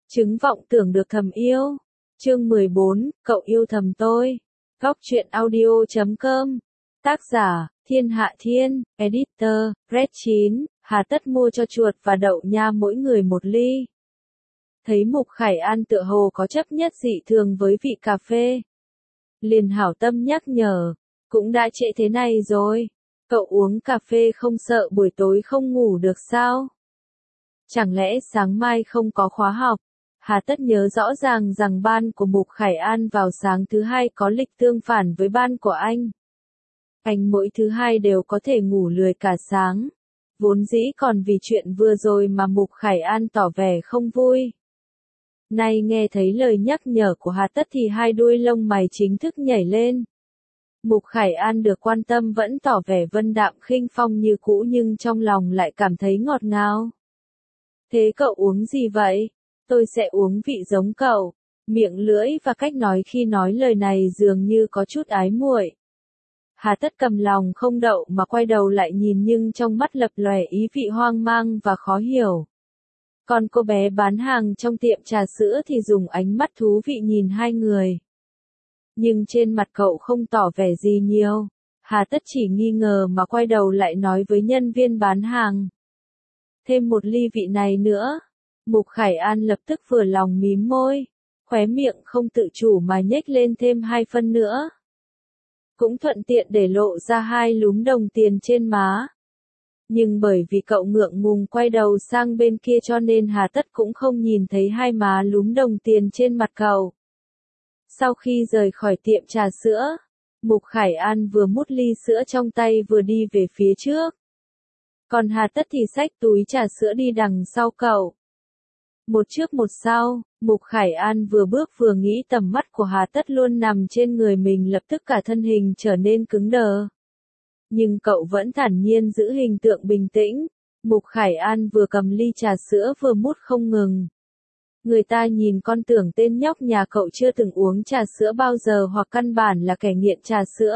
Chứng vọng tưởng được thầm yêu. Chương 14, cậu yêu thầm tôi. Góc truyện audio.com. Tác giả, Thiên Hạ Thiên, Editor, Red 9, Hà Tất mua cho chuột và đậu nha mỗi người một ly. Thấy Mục Khải An tựa hồ có chấp nhất dị thường với vị cà phê. Liền hảo tâm nhắc nhở, cũng đã trễ thế này rồi, cậu uống cà phê không sợ buổi tối không ngủ được sao? Chẳng lẽ sáng mai không có khóa học? Hà Tất nhớ rõ ràng rằng ban của Mục Khải An vào sáng thứ hai có lịch tương phản với ban của anh. Anh mỗi thứ hai đều có thể ngủ lười cả sáng. Vốn dĩ còn vì chuyện vừa rồi mà Mục Khải An tỏ vẻ không vui. Nay nghe thấy lời nhắc nhở của Hà Tất thì hai đuôi lông mày chính thức nhảy lên. Mục Khải An được quan tâm vẫn tỏ vẻ vân đạm khinh phong như cũ nhưng trong lòng lại cảm thấy ngọt ngào. Thế cậu uống gì vậy? Tôi sẽ uống vị giống cậu. Miệng lưỡi và cách nói khi nói lời này dường như có chút ái muội. Hà Tất cầm lòng không đậu mà quay đầu lại nhìn nhưng trong mắt lập lòe ý vị hoang mang và khó hiểu. Còn cô bé bán hàng trong tiệm trà sữa thì dùng ánh mắt thú vị nhìn hai người. Nhưng trên mặt cậu không tỏ vẻ gì nhiều. Hà Tất chỉ nghi ngờ mà quay đầu lại nói với nhân viên bán hàng. Thêm một ly vị này nữa. Mục Khải An lập tức vừa lòng mím môi. Khóe miệng không tự chủ mà nhếch lên thêm 2 phân nữa. Cũng thuận tiện để lộ ra 2 lúm đồng tiền trên má. Nhưng bởi vì cậu ngượng ngùng quay đầu sang bên kia cho nên Hà Tất cũng không nhìn thấy 2 má lúm đồng tiền trên mặt cậu. Sau khi rời khỏi tiệm trà sữa, Mục Khải An vừa múc ly sữa trong tay vừa đi về phía trước. Còn Hà Tất thì xách túi trà sữa đi đằng sau cậu. Một trước một sau, Mục Khải An vừa bước vừa nghĩ tầm mắt của Hà Tất luôn nằm trên người mình lập tức cả thân hình trở nên cứng đờ. Nhưng cậu vẫn thản nhiên giữ hình tượng bình tĩnh. Mục Khải An vừa cầm ly trà sữa vừa mút không ngừng. Người ta nhìn con tưởng tên nhóc nhà cậu chưa từng uống trà sữa bao giờ hoặc căn bản là kẻ nghiện trà sữa.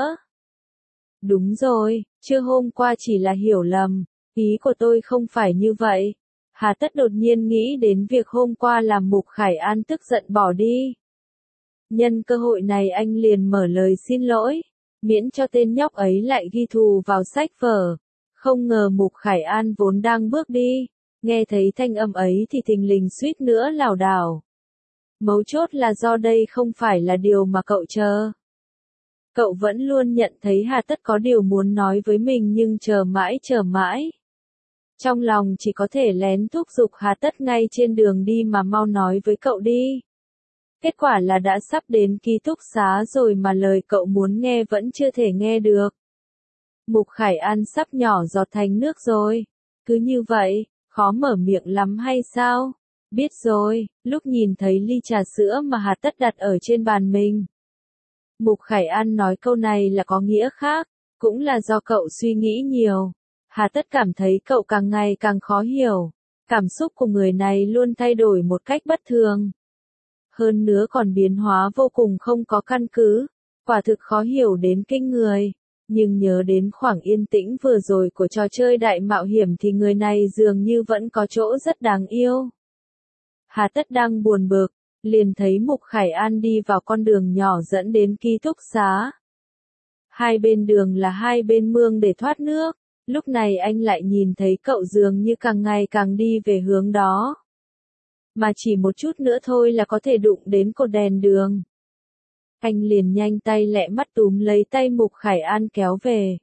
Đúng rồi, chưa hôm qua chỉ là hiểu lầm. Ý của tôi không phải như vậy. Hà Tất đột nhiên nghĩ đến việc hôm qua làm Mục Khải An tức giận bỏ đi. Nhân cơ hội này anh liền mở lời xin lỗi, miễn cho tên nhóc ấy lại ghi thù vào sách vở. Không ngờ Mục Khải An vốn đang bước đi, nghe thấy thanh âm ấy thì thình lình suýt nữa lảo đảo. Mấu chốt là do đây không phải là điều mà cậu chờ. Cậu vẫn luôn nhận thấy Hà Tất có điều muốn nói với mình nhưng chờ mãi. Trong lòng chỉ có thể lén thúc giục Hà Tất ngay trên đường đi mà mau nói với cậu đi. Kết quả là đã sắp đến ký túc xá rồi mà lời cậu muốn nghe vẫn chưa thể nghe được. Mục Khải An sắp nhỏ giọt thành nước rồi. Cứ như vậy, khó mở miệng lắm hay sao? Biết rồi, lúc nhìn thấy ly trà sữa mà Hà Tất đặt ở trên bàn mình. Mục Khải An nói câu này là có nghĩa khác, cũng là do cậu suy nghĩ nhiều. Hà Tất cảm thấy cậu càng ngày càng khó hiểu. Cảm xúc của người này luôn thay đổi một cách bất thường. Hơn nữa còn biến hóa vô cùng không có căn cứ. Quả thực khó hiểu đến kinh người. Nhưng nhớ đến khoảng yên tĩnh vừa rồi của trò chơi đại mạo hiểm thì người này dường như vẫn có chỗ rất đáng yêu. Hà Tất đang buồn bực, liền thấy Mục Khải An đi vào con đường nhỏ dẫn đến ký túc xá. Hai bên đường là hai bên mương để thoát nước. Lúc này anh lại nhìn thấy cậu dường như càng ngày càng đi về hướng đó. Mà chỉ một chút nữa thôi là có thể đụng đến cột đèn đường. Anh liền nhanh tay lẹ mắt túm lấy tay Mục Khải An kéo về.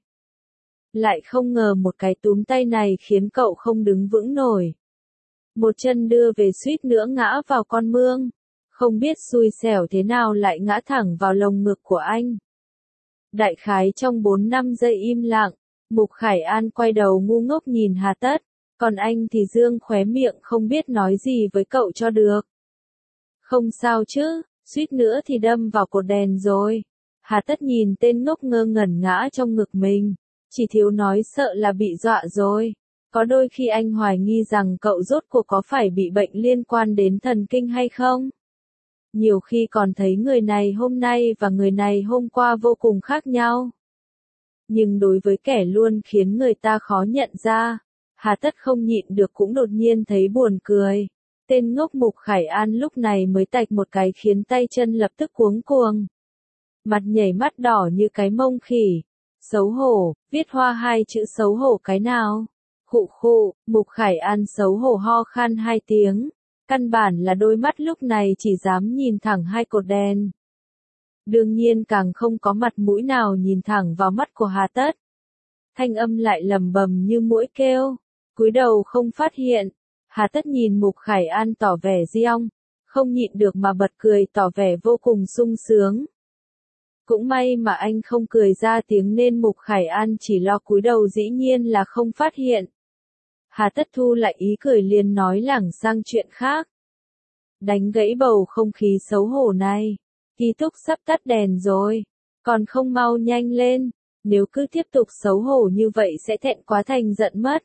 Lại không ngờ một cái túm tay này khiến cậu không đứng vững nổi. Một chân đưa về suýt nữa ngã vào con mương. Không biết xui xẻo thế nào lại ngã thẳng vào lồng ngực của anh. Đại khái trong 4-5 giây im lặng. Mục Khải An quay đầu ngu ngốc nhìn Hà Tất, còn anh thì dương khóe miệng không biết nói gì với cậu cho được. Không sao chứ, suýt nữa thì đâm vào cột đèn rồi. Hà Tất nhìn tên ngốc ngơ ngẩn ngã trong ngực mình, chỉ thiếu nói sợ là bị dọa rồi. Có đôi khi anh hoài nghi rằng cậu rốt cuộc có phải bị bệnh liên quan đến thần kinh hay không? Nhiều khi còn thấy người này hôm nay và người này hôm qua vô cùng khác nhau. Nhưng đối với kẻ luôn khiến người ta khó nhận ra, Hà Tất không nhịn được cũng đột nhiên thấy buồn cười. Tên ngốc Mục Khải An lúc này mới tạch một cái khiến tay chân lập tức cuống cuồng. Mặt nhảy mắt đỏ như cái mông khỉ. Xấu hổ, viết hoa hai chữ xấu hổ cái nào? Khụ khụ, Mục Khải An xấu hổ ho khan hai tiếng. Căn bản là đôi mắt lúc này chỉ dám nhìn thẳng hai cột đèn. Đương nhiên càng không có mặt mũi nào nhìn thẳng vào mắt của Hà Tất. Thanh âm lại lầm bầm như muỗi kêu. Cúi đầu không phát hiện. Hà Tất nhìn Mục Khải An tỏ vẻ giong. Không nhịn được mà bật cười tỏ vẻ vô cùng sung sướng. Cũng may mà anh không cười ra tiếng nên Mục Khải An chỉ lo cúi đầu dĩ nhiên là không phát hiện. Hà Tất thu lại ý cười liền nói lảng sang chuyện khác. Đánh gãy bầu không khí xấu hổ này. Ký túc sắp tắt đèn rồi. Còn không mau nhanh lên. Nếu cứ tiếp tục xấu hổ như vậy sẽ thẹn quá thành giận mất.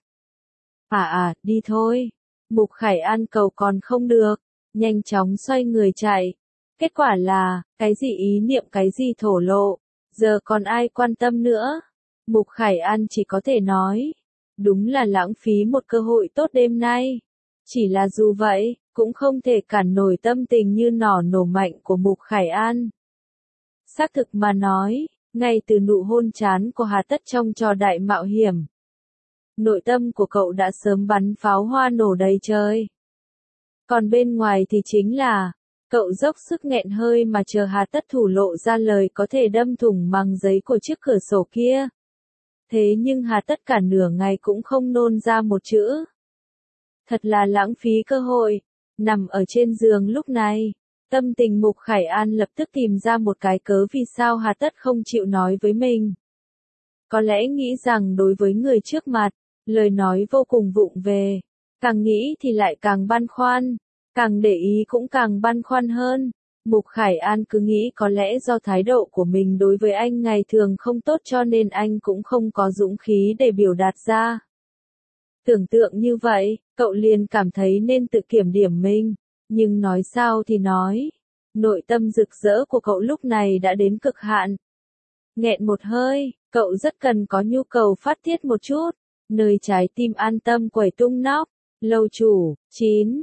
Đi thôi. Mục Khải An cầu còn không được. Nhanh chóng xoay người chạy. Kết quả là, cái gì ý niệm cái gì thổ lộ. Giờ còn ai quan tâm nữa. Mục Khải An chỉ có thể nói. Đúng là lãng phí một cơ hội tốt đêm nay. Chỉ là dù vậy, cũng không thể cản nổi tâm tình như nỏ nổ mạnh của Mục Khải An. Xác thực mà nói, ngay từ nụ hôn chán của Hà Tất trong trò đại mạo hiểm. Nội tâm của cậu đã sớm bắn pháo hoa nổ đầy trời. Còn bên ngoài thì chính là, cậu dốc sức nghẹn hơi mà chờ Hà Tất thủ lộ ra lời có thể đâm thủng màng giấy của chiếc cửa sổ kia. Thế nhưng Hà Tất cả nửa ngày cũng không nôn ra một chữ. Thật là lãng phí cơ hội. Nằm ở trên giường lúc này, tâm tình Mục Khải An lập tức tìm ra một cái cớ vì sao Hà Tất không chịu nói với mình. Có lẽ nghĩ rằng đối với người trước mặt, lời nói vô cùng vụng về. Càng nghĩ thì lại càng băn khoăn, càng để ý cũng càng băn khoăn hơn. Mục Khải An cứ nghĩ có lẽ do thái độ của mình đối với anh ngày thường không tốt cho nên anh cũng không có dũng khí để biểu đạt ra. Tưởng tượng như vậy, cậu liền cảm thấy nên tự kiểm điểm mình. Nhưng nói sao thì nói. Nội tâm rực rỡ của cậu lúc này đã đến cực hạn. Nghẹn một hơi, cậu rất cần có nhu cầu phát tiết một chút. Nơi trái tim an tâm quẩy tung nóc. Lâu chủ, 9,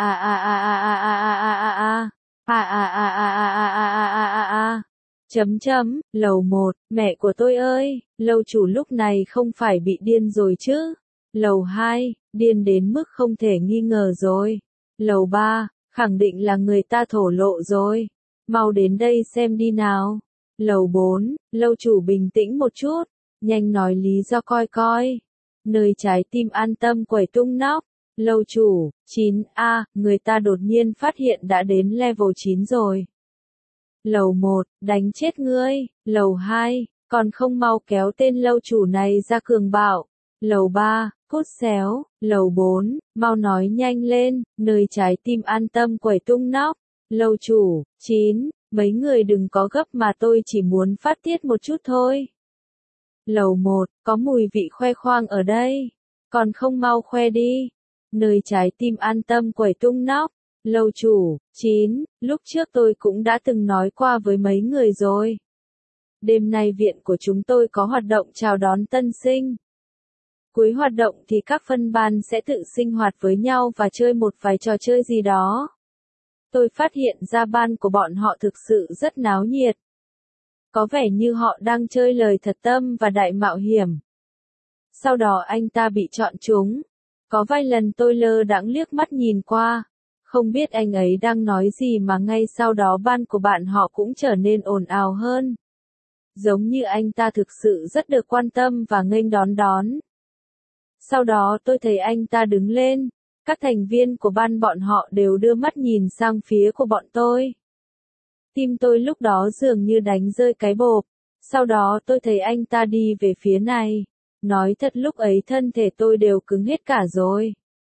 lầu 1, mẹ của tôi ơi, lâu chủ lúc này không phải bị điên rồi chứ. Lầu 2, điên đến mức không thể nghi ngờ rồi. Lầu 3, khẳng định là người ta thổ lộ rồi. Mau đến đây xem đi nào. Lầu 4, lâu chủ bình tĩnh một chút, nhanh nói lý do coi coi. Nơi trái tim an tâm quẩy tung nóc. Lâu chủ, 9A, người ta đột nhiên phát hiện đã đến level 9 rồi. Lầu 1, đánh chết ngươi. Lầu 2, còn không mau kéo tên lâu chủ này ra cường bạo. Lầu 3, cút xéo. Lầu 4, mau nói nhanh lên, nơi trái tim an tâm quẩy tung nóc. Lâu chủ, 9, mấy người đừng có gấp mà tôi chỉ muốn phát tiết một chút thôi. Lầu 1, có mùi vị khoe khoang ở đây. Còn không mau khoe đi. Nơi trái tim an tâm quẩy tung nóc. Lâu chủ, 9, lúc trước tôi cũng đã từng nói qua với mấy người rồi. Đêm nay viện của chúng tôi có hoạt động chào đón tân sinh. Cuối hoạt động thì các phân ban sẽ tự sinh hoạt với nhau và chơi một vài trò chơi gì đó. Tôi phát hiện ra ban của bọn họ thực sự rất náo nhiệt. Có vẻ như họ đang chơi lời thật tâm và đại mạo hiểm. Sau đó anh ta bị chọn trúng. Có vài lần tôi lơ đãng liếc mắt nhìn qua. Không biết anh ấy đang nói gì mà ngay sau đó ban của bạn họ cũng trở nên ồn ào hơn. Giống như anh ta thực sự rất được quan tâm và nghênh đón. Sau đó tôi thấy anh ta đứng lên. Các thành viên của ban bọn họ đều đưa mắt nhìn sang phía của bọn tôi. Tim tôi lúc đó dường như đánh rơi cái bộp. Sau đó tôi thấy anh ta đi về phía này. Nói thật lúc ấy thân thể tôi đều cứng hết cả rồi.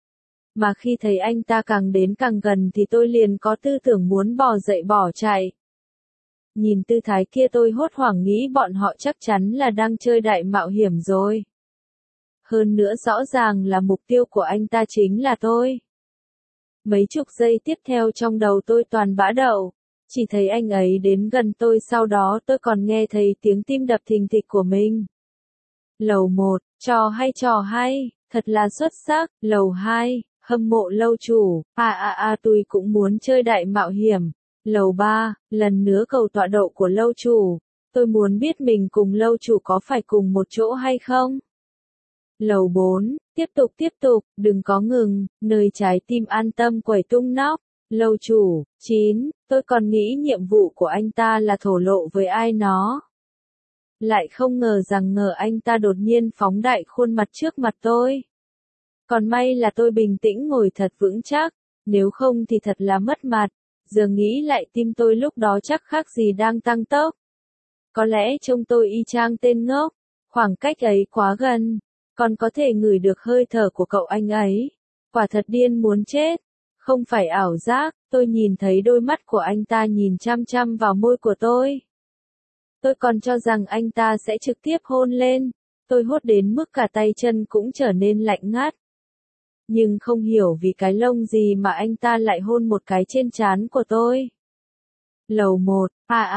Mà khi thấy anh ta càng đến càng gần thì tôi liền có tư tưởng muốn bò dậy bỏ chạy. Nhìn tư thái kia tôi hốt hoảng nghĩ bọn họ chắc chắn là đang chơi đại mạo hiểm rồi. Hơn nữa rõ ràng là mục tiêu của anh ta chính là tôi. Mấy chục giây tiếp theo trong đầu tôi toàn bã đậu. Chỉ thấy anh ấy đến gần tôi sau đó tôi còn nghe thấy tiếng tim đập thình thịch của mình. Lầu 1, trò hay, thật là xuất sắc. Lầu 2, Hâm mộ lâu chủ, tôi cũng muốn chơi đại mạo hiểm. Lầu 3, lần nữa cầu tọa độ của lâu chủ. Tôi muốn biết mình cùng lâu chủ có phải cùng một chỗ hay không? Lầu 4, tiếp tục, đừng có ngừng, nơi trái tim an tâm quẩy tung nóc. Lâu chủ, 9, tôi còn nghĩ nhiệm vụ của anh ta là thổ lộ với ai nó. Lại không ngờ rằng anh ta đột nhiên phóng đại khuôn mặt trước mặt tôi. Còn may là tôi bình tĩnh ngồi thật vững chắc, nếu không thì thật là mất mặt. Giờ nghĩ lại tim tôi lúc đó chắc khác gì đang tăng tốc. Có lẽ trông tôi y chang tên ngốc, khoảng cách ấy quá gần, còn có thể ngửi được hơi thở của cậu anh ấy. Quả thật điên muốn chết, không phải ảo giác, tôi nhìn thấy đôi mắt của anh ta nhìn chăm chăm vào môi của tôi. Tôi còn cho rằng anh ta sẽ trực tiếp hôn lên, tôi hốt đến mức cả tay chân cũng trở nên lạnh ngắt. Nhưng không hiểu vì cái lông gì mà anh ta lại hôn một cái trên trán của tôi. Lầu 1,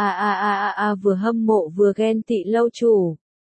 vừa hâm mộ vừa ghen tị lâu chủ.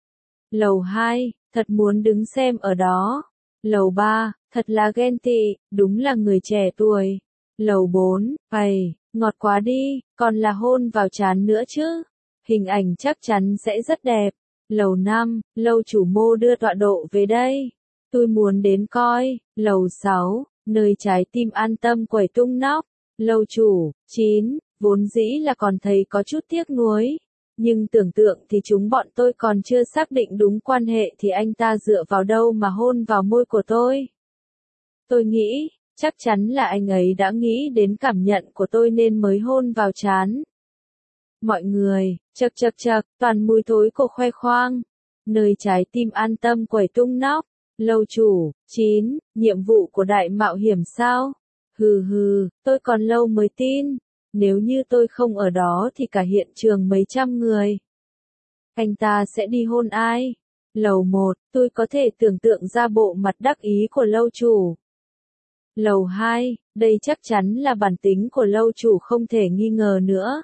Lầu 2, thật muốn đứng xem ở đó. Lầu 3, thật là ghen tị, đúng là người trẻ tuổi. Lầu 4, ngọt quá đi, còn là hôn vào trán nữa chứ. Hình ảnh chắc chắn sẽ rất đẹp. Lầu 5, lâu chủ mô đưa tọa độ về đây. Tôi muốn đến coi. Lầu 6, nơi trái tim an tâm quẩy tung nóc. Lâu chủ, 9, vốn dĩ là còn thấy có chút tiếc nuối. Nhưng tưởng tượng thì chúng bọn tôi còn chưa xác định đúng quan hệ thì anh ta dựa vào đâu mà hôn vào môi của tôi. Tôi nghĩ, chắc chắn là anh ấy đã nghĩ đến cảm nhận của tôi nên mới hôn vào trán. Mọi người, chậc, toàn mùi thối của khoe khoang. Nơi trái tim an tâm quẩy tung nóc. Lâu chủ, 9, nhiệm vụ của đại mạo hiểm sao? Tôi còn lâu mới tin. Nếu như tôi không ở đó thì cả hiện trường mấy trăm người. Anh ta sẽ đi hôn ai? Lầu 1, tôi có thể tưởng tượng ra bộ mặt đắc ý của lâu chủ. Lầu 2, đây chắc chắn là bản tính của lâu chủ không thể nghi ngờ nữa.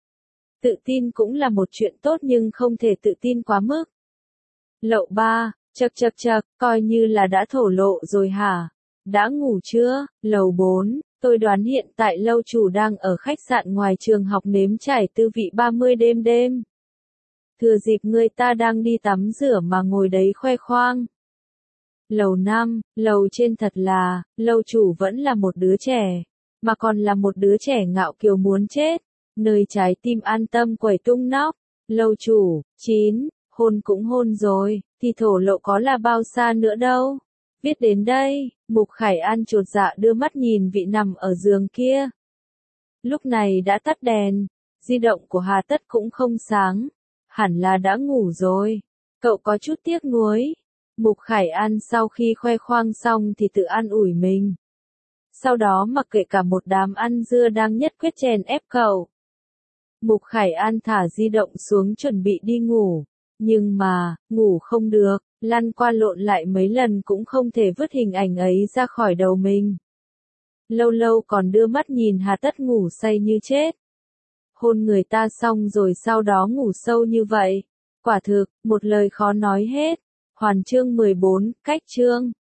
Tự tin cũng là một chuyện tốt nhưng không thể tự tin quá mức. Lầu 3, chậc, coi như là đã thổ lộ rồi hả? Đã ngủ chưa? Lầu 4, tôi đoán hiện tại lâu chủ đang ở khách sạn ngoài trường học nếm trải tư vị 30 đêm. Thừa dịp người ta đang đi tắm rửa mà ngồi đấy khoe khoang. Lầu 5, lầu trên thật là, lâu chủ vẫn là một đứa trẻ, mà còn là một đứa trẻ ngạo kiều muốn chết, nơi trái tim an tâm quẩy tung nóc. Lâu chủ, 9, hôn cũng hôn rồi, thì thổ lộ có là bao xa nữa đâu. Viết đến đây, Mục Khải An chột dạ đưa mắt nhìn vị nằm ở giường kia. Lúc này đã tắt đèn, di động của Hà Tất cũng không sáng, hẳn là đã ngủ rồi. Cậu có chút tiếc nuối. Mục Khải An sau khi khoe khoang xong thì tự an ủi mình. Sau đó mặc kệ cả một đám ăn dưa đang nhất quyết chèn ép cậu. Mục Khải An thả di động xuống chuẩn bị đi ngủ. Nhưng mà, ngủ không được, lăn qua lộn lại mấy lần cũng không thể vứt hình ảnh ấy ra khỏi đầu mình. Lâu lâu còn đưa mắt nhìn Hà Tất ngủ say như chết. Hôn người ta xong rồi sau đó ngủ sâu như vậy. Quả thực, một lời khó nói hết. Hoàn chương 14, cách chương.